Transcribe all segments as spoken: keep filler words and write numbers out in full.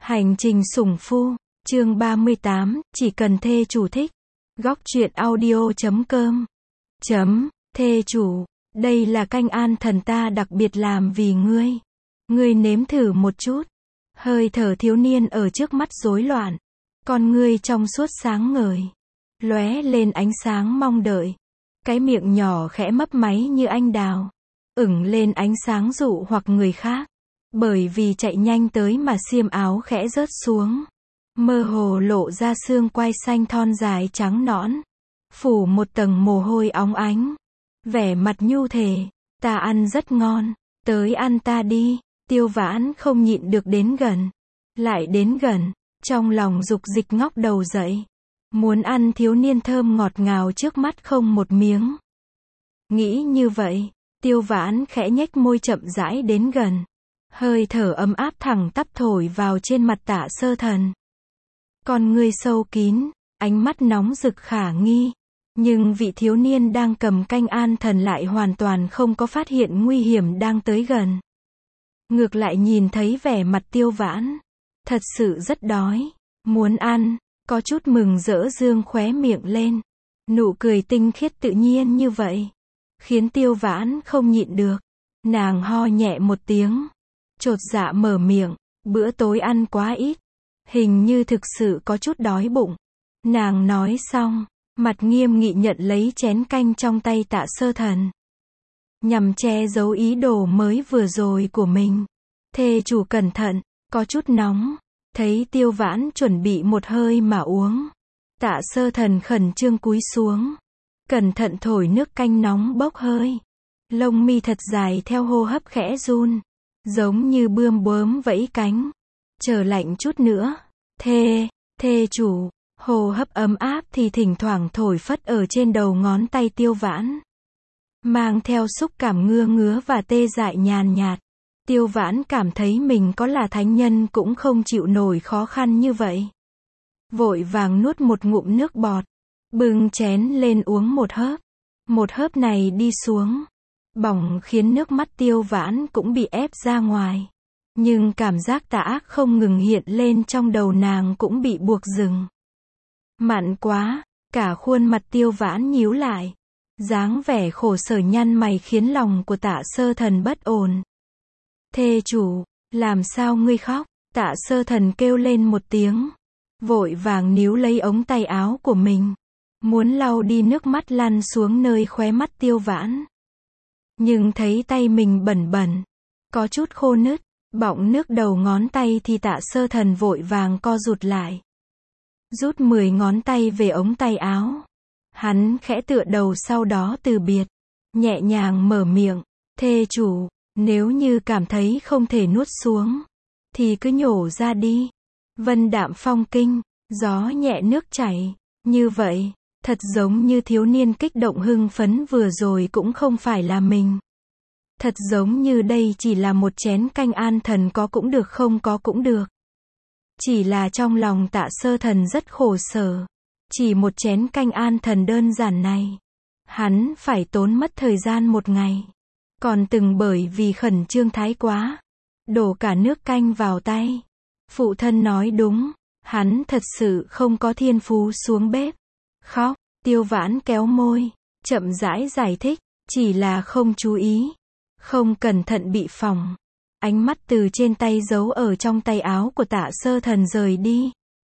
Hành trình sủng phu, chương ba mươi tám, chỉ cần thê chủ thích. Góc truyện audio chấm com. Chấm, thê chủ, đây là canh an thần ta đặc biệt làm vì ngươi. Ngươi nếm thử một chút. Hơi thở thiếu niên ở trước mắt rối loạn. Con ngươi trong suốt sáng ngời. Lóe lên ánh sáng mong đợi. Cái miệng nhỏ khẽ mấp máy như anh đào. Ửng lên ánh sáng dụ hoặc người khác. Bởi vì chạy nhanh tới mà xiêm áo khẽ rớt xuống. Mơ hồ lộ ra xương quai xanh thon dài trắng nõn. Phủ một tầng mồ hôi óng ánh. Vẻ mặt nhu thể, ta ăn rất ngon, tới ăn ta đi. Tiêu Vãn không nhịn được đến gần. Lại đến gần, trong lòng dục dịch ngóc đầu dậy. Muốn ăn thiếu niên thơm ngọt ngào trước mắt không một miếng. Nghĩ như vậy, Tiêu Vãn khẽ nhếch môi chậm rãi đến gần. Hơi thở ấm áp thẳng tắp thổi vào trên mặt Tạ Sơ Thần. Con ngươi sâu kín, ánh mắt nóng rực khả nghi. Nhưng vị thiếu niên đang cầm canh an thần lại hoàn toàn không có phát hiện nguy hiểm đang tới gần. Ngược lại nhìn thấy vẻ mặt Tiêu Vãn. Thật sự rất đói. Muốn ăn. Có chút mừng rỡ dương khóe miệng lên. Nụ cười tinh khiết tự nhiên như vậy. Khiến Tiêu Vãn không nhịn được. Nàng ho nhẹ một tiếng. Chột dạ mở miệng. Bữa tối ăn quá ít. Hình như thực sự có chút đói bụng. Nàng nói xong. Mặt nghiêm nghị nhận lấy chén canh trong tay Tạ Sơ Thần. Nhằm che giấu ý đồ mới vừa rồi của mình. Thê chủ cẩn thận, có chút nóng. Thấy Tiêu Vãn chuẩn bị một hơi mà uống. Tạ Sơ Thần khẩn trương cúi xuống. Cẩn thận thổi nước canh nóng bốc hơi. Lông mi thật dài theo hô hấp khẽ run. Giống như bươm bướm vẫy cánh. Chờ lạnh chút nữa. Thê, thê chủ. Hô hấp ấm áp thì thỉnh thoảng thổi phất ở trên đầu ngón tay Tiêu Vãn. Mang theo xúc cảm ngứa ngứa và tê dại nhàn nhạt. Tiêu Vãn cảm thấy mình có là thánh nhân cũng không chịu nổi khó khăn như vậy. Vội vàng nuốt một ngụm nước bọt. Bưng chén lên uống một hớp. Một hớp này đi xuống. Bỏng khiến nước mắt Tiêu Vãn cũng bị ép ra ngoài. Nhưng cảm giác tà ác không ngừng hiện lên trong đầu nàng cũng bị buộc dừng. Mặn quá, cả khuôn mặt Tiêu Vãn nhíu lại. Dáng vẻ khổ sở nhăn mày khiến lòng của Tạ Sơ Thần bất ổn. Thê chủ, làm sao ngươi khóc? Tạ Sơ Thần kêu lên một tiếng. Vội vàng níu lấy ống tay áo của mình. Muốn lau đi nước mắt lăn xuống nơi khóe mắt Tiêu Vãn. Nhưng thấy tay mình bẩn bẩn. Có chút khô nứt, bọng nước đầu ngón tay thì Tạ Sơ Thần vội vàng co rụt lại. Rút mười ngón tay về ống tay áo. Hắn khẽ tựa đầu sau đó từ biệt. Nhẹ nhàng mở miệng. Thê chủ, nếu như cảm thấy không thể nuốt xuống. Thì cứ nhổ ra đi. Vân đạm phong kinh. Gió nhẹ nước chảy. Như vậy, thật giống như thiếu niên kích động hưng phấn vừa rồi cũng không phải là mình. Thật giống như đây chỉ là một chén canh an thần có cũng được không có cũng được. Chỉ là trong lòng Tạ Sơ Thần rất khổ sở. Chỉ một chén canh an thần đơn giản này. Hắn phải tốn mất thời gian một ngày. Còn từng bởi vì khẩn trương thái quá. Đổ cả nước canh vào tay. Phụ thân nói đúng. Hắn thật sự không có thiên phú xuống bếp. Khóc, Tiêu Vãn kéo môi. Chậm rãi giải thích. Chỉ là không chú ý. Không cẩn thận bị phỏng. Ánh mắt từ trên tay giấu ở trong tay áo của Tạ Sơ Thần rời đi.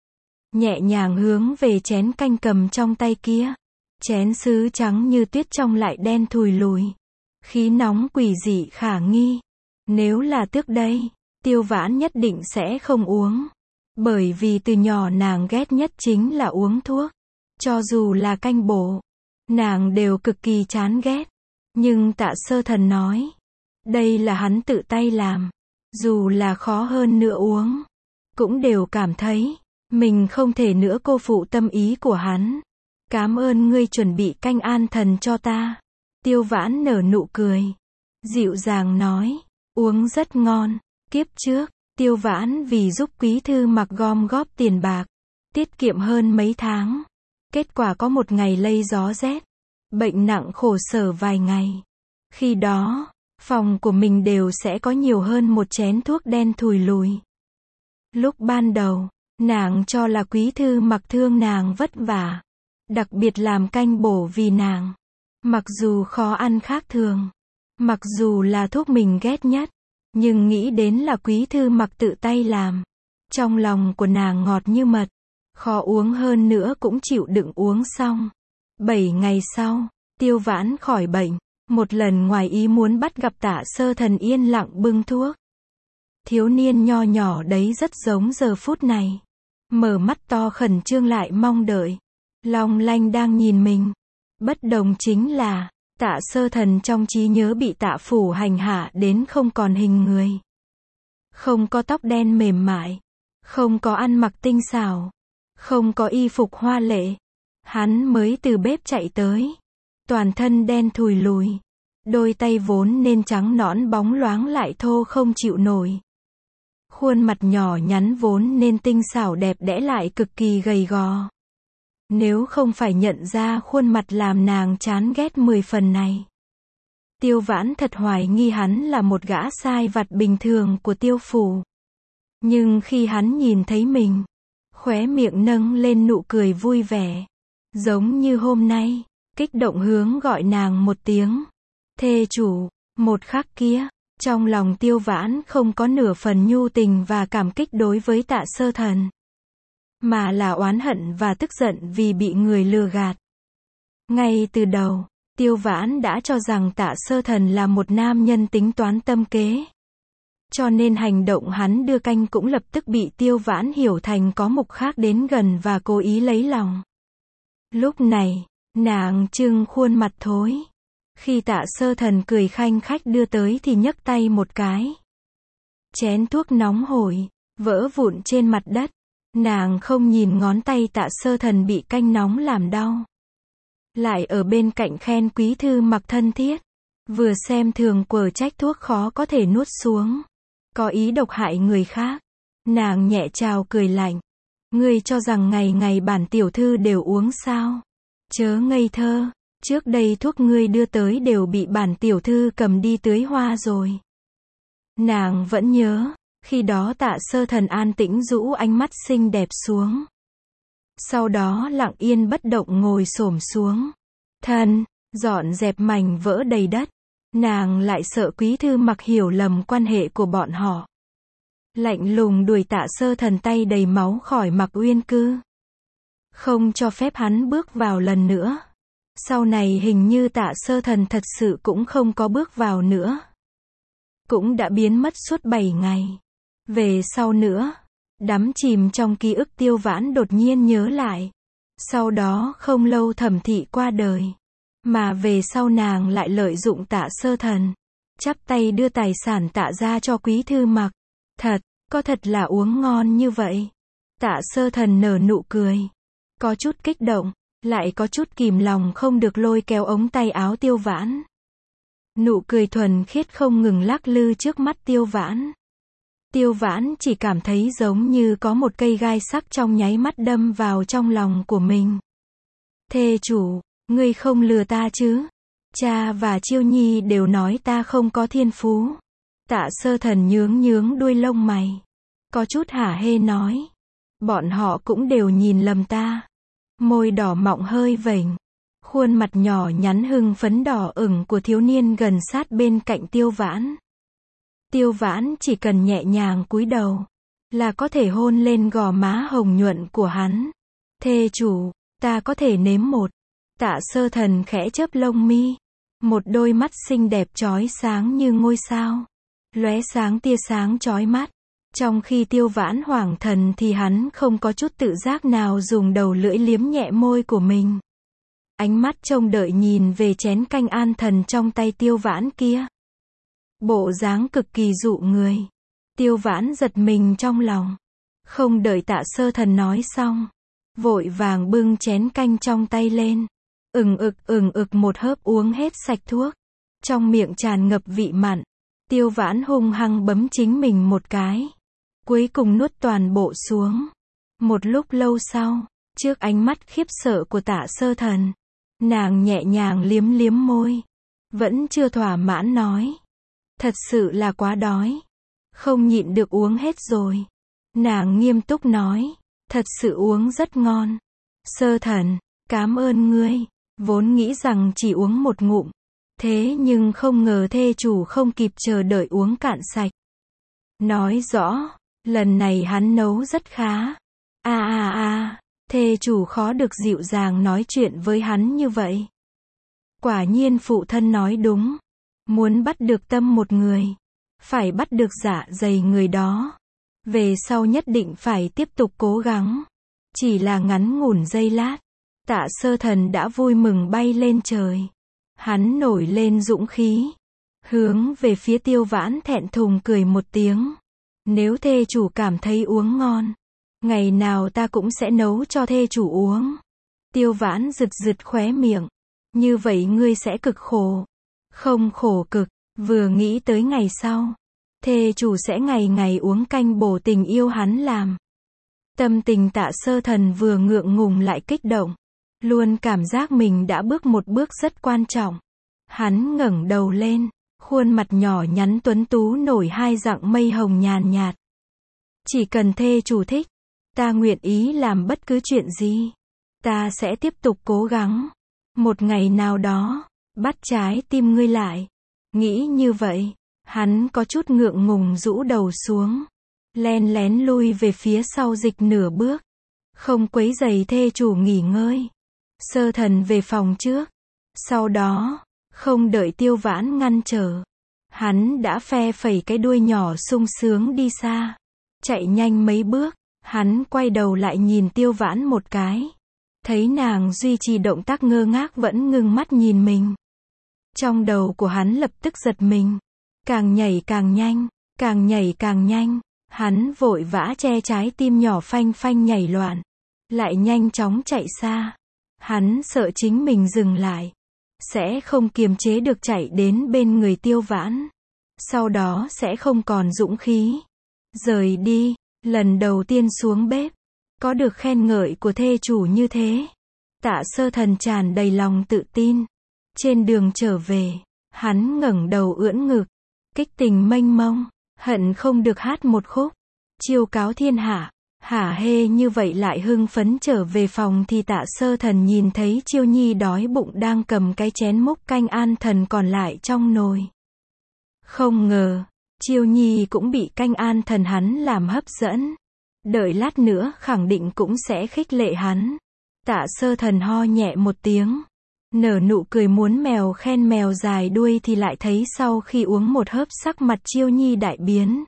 Nhẹ nhàng hướng về chén canh cầm trong tay kia. Chén sứ trắng như tuyết trong lại đen thùi lùi. Khí nóng quỷ dị khả nghi. Nếu là trước đây, Tiêu Vãn nhất định sẽ không uống. Bởi vì từ nhỏ nàng ghét nhất chính là uống thuốc. Cho dù là canh bổ, nàng đều cực kỳ chán ghét. Nhưng Tạ Sơ Thần nói. Đây là hắn tự tay làm. Dù là khó hơn nữa uống. Cũng đều cảm thấy. Mình không thể nữa cô phụ tâm ý của hắn. Cảm ơn ngươi chuẩn bị canh an thần cho ta. Tiêu Vãn nở nụ cười. Dịu dàng nói. Uống rất ngon. Kiếp trước, Tiêu Vãn vì giúp quý thư mặc gom góp tiền bạc. Tiết kiệm hơn mấy tháng. Kết quả có một ngày lây gió rét. Bệnh nặng khổ sở vài ngày. Khi đó, phòng của mình đều sẽ có nhiều hơn một chén thuốc đen thùi lùi. Lúc ban đầu, nàng cho là Quý Thư Mặc thương nàng vất vả, đặc biệt làm canh bổ vì nàng. Mặc dù khó ăn khác thường, mặc dù là thuốc mình ghét nhất, nhưng nghĩ đến là Quý Thư Mặc tự tay làm, trong lòng của nàng ngọt như mật, khó uống hơn nữa cũng chịu đựng uống xong. Bảy ngày sau, Tiêu Vãn khỏi bệnh, một lần ngoài ý muốn bắt gặp Tạ Sơ Thần yên lặng bưng thuốc. Thiếu niên nho nhỏ đấy rất giống giờ phút này, mở mắt to khẩn trương lại mong đợi, long lanh đang nhìn mình. Bất đồng chính là, Tạ Sơ Thần trong trí nhớ bị Tạ Phủ hành hạ đến không còn hình người. Không có tóc đen mềm mại, không có ăn mặc tinh xảo, không có y phục hoa lệ. Hắn mới từ bếp chạy tới, toàn thân đen thùi lùi, đôi tay vốn nên trắng nõn bóng loáng lại thô không chịu nổi. Khuôn mặt nhỏ nhắn vốn nên tinh xảo đẹp đẽ lại cực kỳ gầy gò. Nếu không phải nhận ra khuôn mặt làm nàng chán ghét mười phần này, Tiêu Vãn thật hoài nghi hắn là một gã sai vặt bình thường của Tiêu Phủ. Nhưng khi hắn nhìn thấy mình, khóe miệng nâng lên nụ cười vui vẻ, giống như hôm nay, kích động hướng gọi nàng một tiếng thê chủ. Một khắc kia, trong lòng Tiêu Vãn không có nửa phần nhu tình và cảm kích đối với Tạ Sơ Thần, mà là oán hận và tức giận vì bị người lừa gạt. Ngay từ đầu, Tiêu Vãn đã cho rằng Tạ Sơ Thần là một nam nhân tính toán tâm kế, cho nên hành động hắn đưa canh cũng lập tức bị Tiêu Vãn hiểu thành có mục khác đến gần và cố ý lấy lòng. Lúc này, nàng trưng khuôn mặt thối. Khi Tạ Sơ Thần cười khanh khách đưa tới thì nhấc tay một cái. Chén thuốc nóng hổi, vỡ vụn trên mặt đất. Nàng không nhìn ngón tay Tạ Sơ Thần bị canh nóng làm đau, lại ở bên cạnh khen Quý Thư Mặc thân thiết, vừa xem thường quở trách thuốc khó có thể nuốt xuống, có ý độc hại người khác. Nàng nhẹ chào cười lạnh, ngươi cho rằng ngày ngày bản tiểu thư đều uống sao? Chớ ngây thơ, trước đây thuốc ngươi đưa tới đều bị bản tiểu thư cầm đi tưới hoa rồi. Nàng vẫn nhớ, khi đó Tạ Sơ Thần an tĩnh rũ ánh mắt xinh đẹp xuống, sau đó lặng yên bất động ngồi xổm xuống, thân, dọn dẹp mảnh vỡ đầy đất. Nàng lại sợ Quý Thư Mặc hiểu lầm quan hệ của bọn họ, lạnh lùng đuổi Tạ Sơ Thần tay đầy máu khỏi Mặc Uyên Cư, không cho phép hắn bước vào lần nữa. Sau này hình như Tạ Sơ Thần thật sự cũng không có bước vào nữa, cũng đã biến mất suốt bảy ngày. Về sau nữa, đắm chìm trong ký ức, Tiêu Vãn đột nhiên nhớ lại, sau đó không lâu Thẩm Thị qua đời, mà về sau nàng lại lợi dụng Tạ Sơ Thần, chắp tay đưa tài sản Tạ ra cho Quý Thư Mặc. Thật, có thật là uống ngon như vậy? Tạ Sơ Thần nở nụ cười, có chút kích động, lại có chút kìm lòng không được lôi kéo ống tay áo Tiêu Vãn. Nụ cười thuần khiết không ngừng lắc lư trước mắt Tiêu Vãn. Tiêu Vãn chỉ cảm thấy giống như có một cây gai sắc trong nháy mắt đâm vào trong lòng của mình. Thê chủ, ngươi không lừa ta chứ? Cha và Chiêu Nhi đều nói ta không có thiên phú. Tạ Sơ Thần nhướng nhướng đuôi lông mày, có chút hả hê nói. Bọn họ cũng đều nhìn lầm ta. Môi đỏ mọng hơi vểnh, khuôn mặt nhỏ nhắn hưng phấn đỏ ửng của thiếu niên gần sát bên cạnh Tiêu Vãn. Tiêu Vãn chỉ cần nhẹ nhàng cúi đầu, là có thể hôn lên gò má hồng nhuận của hắn. Thê chủ, ta có thể nếm một. Tạ Sơ Thần khẽ chớp lông mi, một đôi mắt xinh đẹp chói sáng như ngôi sao, lóe sáng tia sáng chói mắt. Trong khi Tiêu Vãn hoảng thần thì hắn không có chút tự giác nào dùng đầu lưỡi liếm nhẹ môi của mình. Ánh mắt trông đợi nhìn về chén canh an thần trong tay Tiêu Vãn kia. Bộ dáng cực kỳ dụ người. Tiêu Vãn giật mình trong lòng. Không đợi Tạ Sơ Thần nói xong, vội vàng bưng chén canh trong tay lên. Ừng ực ừng ực một hớp uống hết sạch thuốc. Trong miệng tràn ngập vị mặn. Tiêu Vãn hung hăng bấm chính mình một cái, cuối cùng nuốt toàn bộ xuống. Một lúc lâu sau, trước ánh mắt khiếp sợ của Tạ Sơ Thần, nàng nhẹ nhàng liếm liếm môi, vẫn chưa thỏa mãn nói. Thật sự là quá đói, không nhịn được uống hết rồi. Nàng nghiêm túc nói, thật sự uống rất ngon. Sơ thần, cảm ơn ngươi, vốn nghĩ rằng chỉ uống một ngụm. Thế nhưng không ngờ thê chủ không kịp chờ đợi uống cạn sạch. Nói rõ, lần này hắn nấu rất khá. A a a, thê chủ khó được dịu dàng nói chuyện với hắn như vậy. Quả nhiên phụ thân nói đúng. Muốn bắt được tâm một người, phải bắt được dạ dày người đó. Về sau nhất định phải tiếp tục cố gắng. Chỉ là ngắn ngủn giây lát, Tạ Sơ Thần đã vui mừng bay lên trời. Hắn nổi lên dũng khí, hướng về phía Tiêu Vãn thẹn thùng cười một tiếng. Nếu thê chủ cảm thấy uống ngon, ngày nào ta cũng sẽ nấu cho thê chủ uống. Tiêu Vãn rực rực khóe miệng. Như vậy ngươi sẽ cực khổ. Không khổ cực, vừa nghĩ tới ngày sau, thê chủ sẽ ngày ngày uống canh bổ tình yêu hắn làm. Tâm tình Tạ Sơ Thần vừa ngượng ngùng lại kích động. Luôn cảm giác mình đã bước một bước rất quan trọng. Hắn ngẩng đầu lên, khuôn mặt nhỏ nhắn tuấn tú nổi hai dặng mây hồng nhàn nhạt. Chỉ cần thê chủ thích, ta nguyện ý làm bất cứ chuyện gì. Ta sẽ tiếp tục cố gắng. Một ngày nào đó, bắt trái tim ngươi lại. Nghĩ như vậy, hắn có chút ngượng ngùng rũ đầu xuống. Len lén lui về phía sau dịch nửa bước. Không quấy rầy thê chủ nghỉ ngơi. Sơ thần về phòng trước. Sau đó, không đợi Tiêu Vãn ngăn trở, hắn đã phe phẩy cái đuôi nhỏ sung sướng đi xa. Chạy nhanh mấy bước, hắn quay đầu lại nhìn Tiêu Vãn một cái. Thấy nàng duy trì động tác ngơ ngác vẫn ngưng mắt nhìn mình. Trong đầu của hắn lập tức giật mình. Càng nhảy càng nhanh, càng nhảy càng nhanh. Hắn vội vã che trái tim nhỏ phanh phanh nhảy loạn. Lại nhanh chóng chạy xa. Hắn sợ chính mình dừng lại, sẽ không kiềm chế được chạy đến bên người Tiêu Vãn. Sau đó sẽ không còn dũng khí. Rời đi, lần đầu tiên xuống bếp. Có được khen ngợi của thê chủ như thế. Tạ Sơ Thần tràn đầy lòng tự tin. Trên đường trở về, hắn ngẩng đầu ưỡn ngực. Kích tình mênh mông, hận không được hát một khúc. Chiêu cáo thiên hạ. Hả hê như vậy lại hưng phấn trở về phòng thì Tạ Sơ Thần nhìn thấy Chiêu Nhi đói bụng đang cầm cái chén múc canh an thần còn lại trong nồi. Không ngờ, Chiêu Nhi cũng bị canh an thần hắn làm hấp dẫn. Đợi lát nữa khẳng định cũng sẽ khích lệ hắn. Tạ Sơ Thần ho nhẹ một tiếng. Nở nụ cười muốn mèo khen mèo dài đuôi thì lại thấy sau khi uống một hớp sắc mặt Chiêu Nhi đại biến.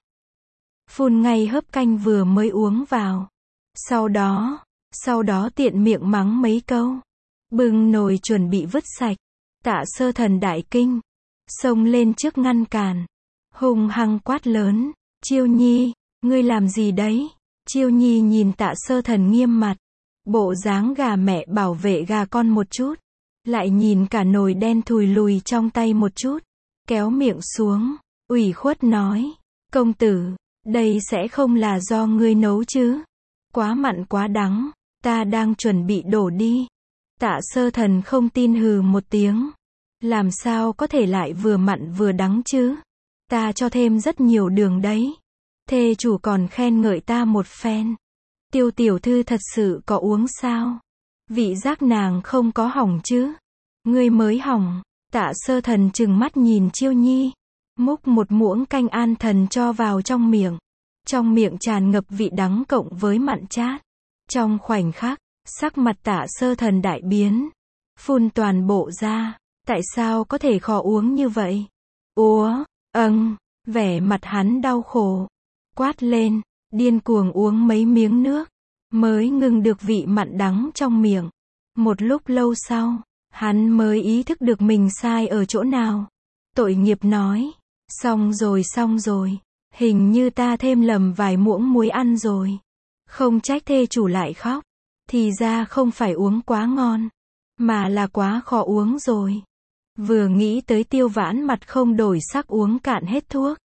Phun ngay hớp canh vừa mới uống vào. Sau đó, sau đó tiện miệng mắng mấy câu. Bưng nồi chuẩn bị vứt sạch. Tạ Sơ Thần đại kinh. Xông lên trước ngăn cản. Hung hăng quát lớn. Chiêu Nhi, ngươi làm gì đấy? Chiêu Nhi nhìn Tạ Sơ Thần nghiêm mặt. Bộ dáng gà mẹ bảo vệ gà con một chút. Lại nhìn cả nồi đen thùi lùi trong tay một chút. Kéo miệng xuống. Ủy khuất nói. Công tử, đây sẽ không là do ngươi nấu chứ? Quá mặn quá đắng, ta đang chuẩn bị đổ đi. Tạ Sơ Thần không tin hừ một tiếng. Làm sao có thể lại vừa mặn vừa đắng chứ? Ta cho thêm rất nhiều đường đấy. Thê chủ còn khen ngợi ta một phen. Tiêu tiểu thư thật sự có uống sao? Vị giác nàng không có hỏng chứ? Ngươi mới hỏng. Tạ Sơ Thần trừng mắt nhìn Chiêu Nhi. Múc một muỗng canh an thần cho vào trong miệng. Trong miệng tràn ngập vị đắng cộng với mặn chát. Trong khoảnh khắc, sắc mặt Tạ Sơ Thần đại biến. Phun toàn bộ ra. Tại sao có thể khó uống như vậy? Úa, âng, vẻ mặt hắn đau khổ. Quát lên, điên cuồng uống mấy miếng nước. Mới ngừng được vị mặn đắng trong miệng. Một lúc lâu sau, hắn mới ý thức được mình sai ở chỗ nào. Tội nghiệp nói. Xong rồi xong rồi. Hình như ta thêm lầm vài muỗng muối ăn rồi. Không trách thê chủ lại khóc. Thì ra không phải uống quá ngon. Mà là quá khó uống rồi. Vừa nghĩ tới Tiêu Vãn mặt không đổi sắc uống cạn hết thuốc.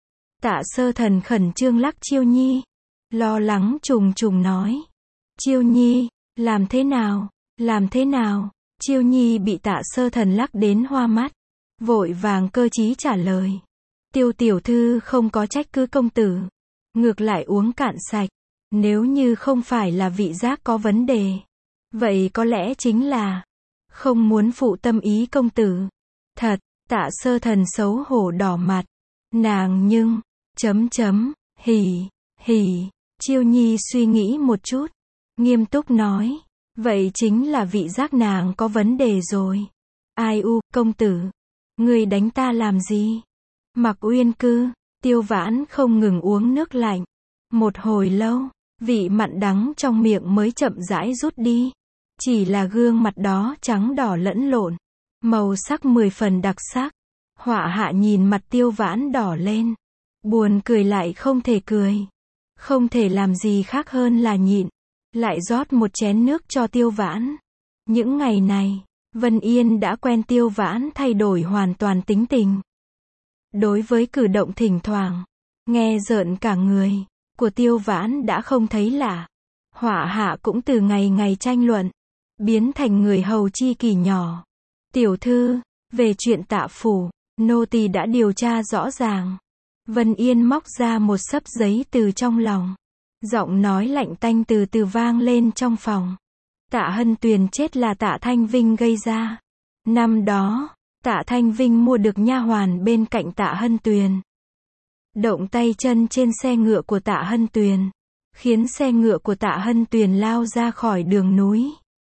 Tạ Sơ Thần khẩn trương lắc Chiêu Nhi. Lo lắng trùng trùng nói. Chiêu Nhi, làm thế nào? Làm thế nào? Chiêu Nhi bị Tạ Sơ Thần lắc đến hoa mắt. Vội vàng cơ trí trả lời. Tiêu tiểu thư không có trách cứ công tử. ngược lại uống cạn sạch. Nếu như không phải là vị giác có vấn đề, vậy có lẽ chính là không muốn phụ tâm ý công tử. Thật, Tạ Sơ Thần xấu hổ đỏ mặt. Nàng nhưng, chấm chấm, hỉ, hỉ, Chiêu Nhi suy nghĩ một chút, nghiêm túc nói, vậy chính là vị giác nàng có vấn đề rồi. Ai u, công tử, người đánh ta làm gì? Mặc Uyên Cư, Tiêu Vãn không ngừng uống nước lạnh. Một hồi lâu, vị mặn đắng trong miệng mới chậm rãi rút đi. Chỉ là gương mặt đó trắng đỏ lẫn lộn, màu sắc mười phần đặc sắc. Họa hạ nhìn mặt Tiêu Vãn đỏ lên, buồn cười lại không thể cười, không thể làm gì khác hơn là nhịn, lại rót một chén nước cho Tiêu Vãn. Những ngày này, Vân Yên đã quen Tiêu Vãn thay đổi hoàn toàn tính tình. Đối với cử động thỉnh thoảng nghe rợn cả người của Tiêu Vãn đã không thấy lạ. Họa hạ cũng từ ngày ngày tranh luận, biến thành người hầu chi kỷ nhỏ. Tiểu thư, về chuyện Tạ phủ, nô tỳ đã điều tra rõ ràng. Vân Yên móc ra một xấp giấy từ trong lòng. Giọng nói lạnh tanh từ từ vang lên trong phòng. Tạ Hân Tuyền chết là Tạ Thanh Vinh gây ra. Năm đó, Tạ Thanh Vinh mua được nha hoàn bên cạnh Tạ Hân Tuyền. Động tay chân trên xe ngựa của Tạ Hân Tuyền, khiến xe ngựa của Tạ Hân Tuyền lao ra khỏi đường núi,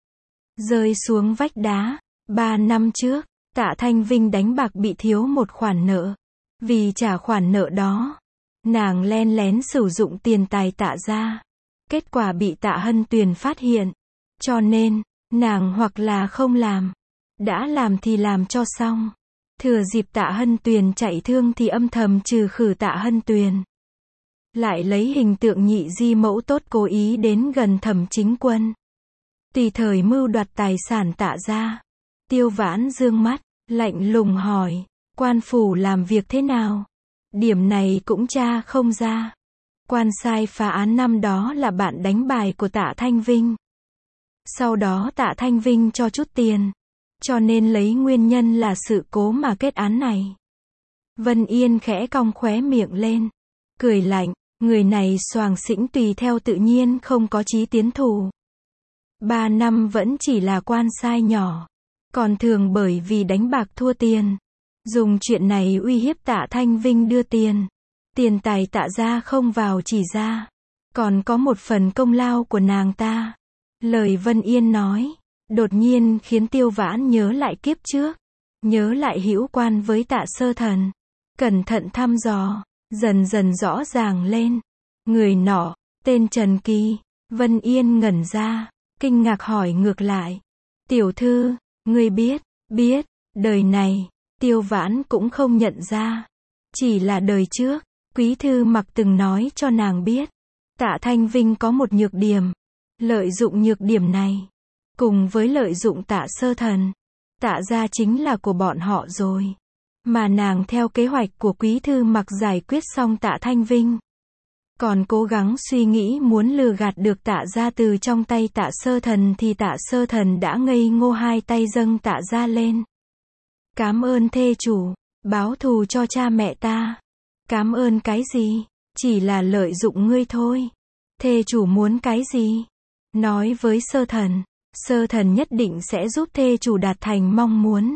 rơi xuống vách đá. Ba năm trước, Tạ Thanh Vinh đánh bạc bị thiếu một khoản nợ. Vì trả khoản nợ đó, nàng len lén sử dụng tiền tài Tạ gia. Kết quả bị Tạ Hân Tuyền phát hiện. Cho nên, nàng hoặc là không làm, đã làm thì làm cho xong. Thừa dịp Tạ Hân Tuyền chạy thương thì âm thầm trừ khử Tạ Hân Tuyền. Lại lấy hình tượng nhị di mẫu tốt cố ý đến gần Thẩm Chính Quân, tùy thời mưu đoạt tài sản Tạ gia. Tiêu Vãn dương mắt, lạnh lùng hỏi, quan phủ làm việc thế nào? Điểm này cũng tra không ra. Quan sai phá án năm đó là bạn đánh bài của Tạ Thanh Vinh. Sau đó Tạ Thanh Vinh cho chút tiền, cho nên lấy nguyên nhân là sự cố mà kết án này. Vân Yên khẽ cong khóe miệng lên, cười lạnh, người này xoàng xĩnh tùy theo tự nhiên không có chí tiến thủ. Ba năm vẫn chỉ là quan sai nhỏ, còn thường bởi vì đánh bạc thua tiền, dùng chuyện này uy hiếp Tạ Thanh Vinh đưa tiền. Tiền tài Tạ gia không vào chỉ ra, còn có một phần công lao của nàng ta. Lời Vân Yên nói, đột nhiên khiến Tiêu Vãn nhớ lại kiếp trước, nhớ lại hữu quan với Tạ Sơ Thần. Cẩn thận thăm dò, dần dần rõ ràng lên. Người nọ, tên Trần Kỳ. Vân Yên ngẩn ra, kinh ngạc hỏi ngược lại. Tiểu thư, ngươi biết, biết, đời này, Tiêu Vãn cũng không nhận ra. Chỉ là đời trước, Quý Thư Mặc từng nói cho nàng biết. Tạ Thanh Vinh có một nhược điểm. Lợi dụng nhược điểm này, cùng với lợi dụng Tạ Sơ Thần, Tạ gia chính là của bọn họ rồi. Mà nàng theo kế hoạch của Quý Thư Mặc giải quyết xong Tạ Thanh Vinh, còn cố gắng suy nghĩ muốn lừa gạt được Tạ gia từ trong tay Tạ Sơ Thần thì Tạ Sơ Thần đã ngây ngô hai tay dâng Tạ gia lên. Cám ơn thê chủ, báo thù cho cha mẹ ta. Cám ơn cái gì? Chỉ là lợi dụng ngươi thôi. Thê chủ muốn cái gì? Nói với Sơ Thần, Sơ Thần nhất định sẽ giúp thê chủ đạt thành mong muốn.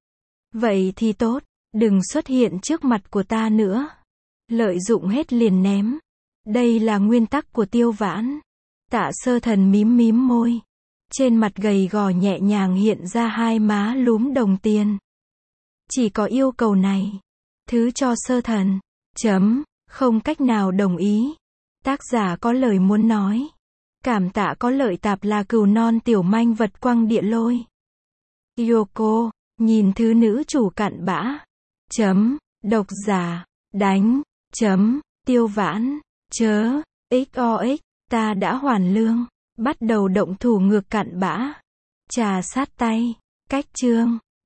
Vậy thì tốt, đừng xuất hiện trước mặt của ta nữa. Lợi dụng hết liền ném. Đây là nguyên tắc của Tiêu Vãn. Tạ Sơ Thần mím mím môi. Trên mặt gầy gò nhẹ nhàng hiện ra hai má lúm đồng tiền. Chỉ có yêu cầu này, thứ cho Sơ Thần. Chấm, không cách nào đồng ý. Tác giả có lời muốn nói. Cảm tạ có lợi tạp là cừu non tiểu manh vật quăng địa lôi. Yoko, nhìn thứ nữ chủ cặn bã. Chấm, độc giả, đánh, chấm, Tiêu Vãn, chớ, ích o ích, ta đã hoàn lương, bắt đầu động thủ ngược cặn bã. Trà sát tay, cách chương.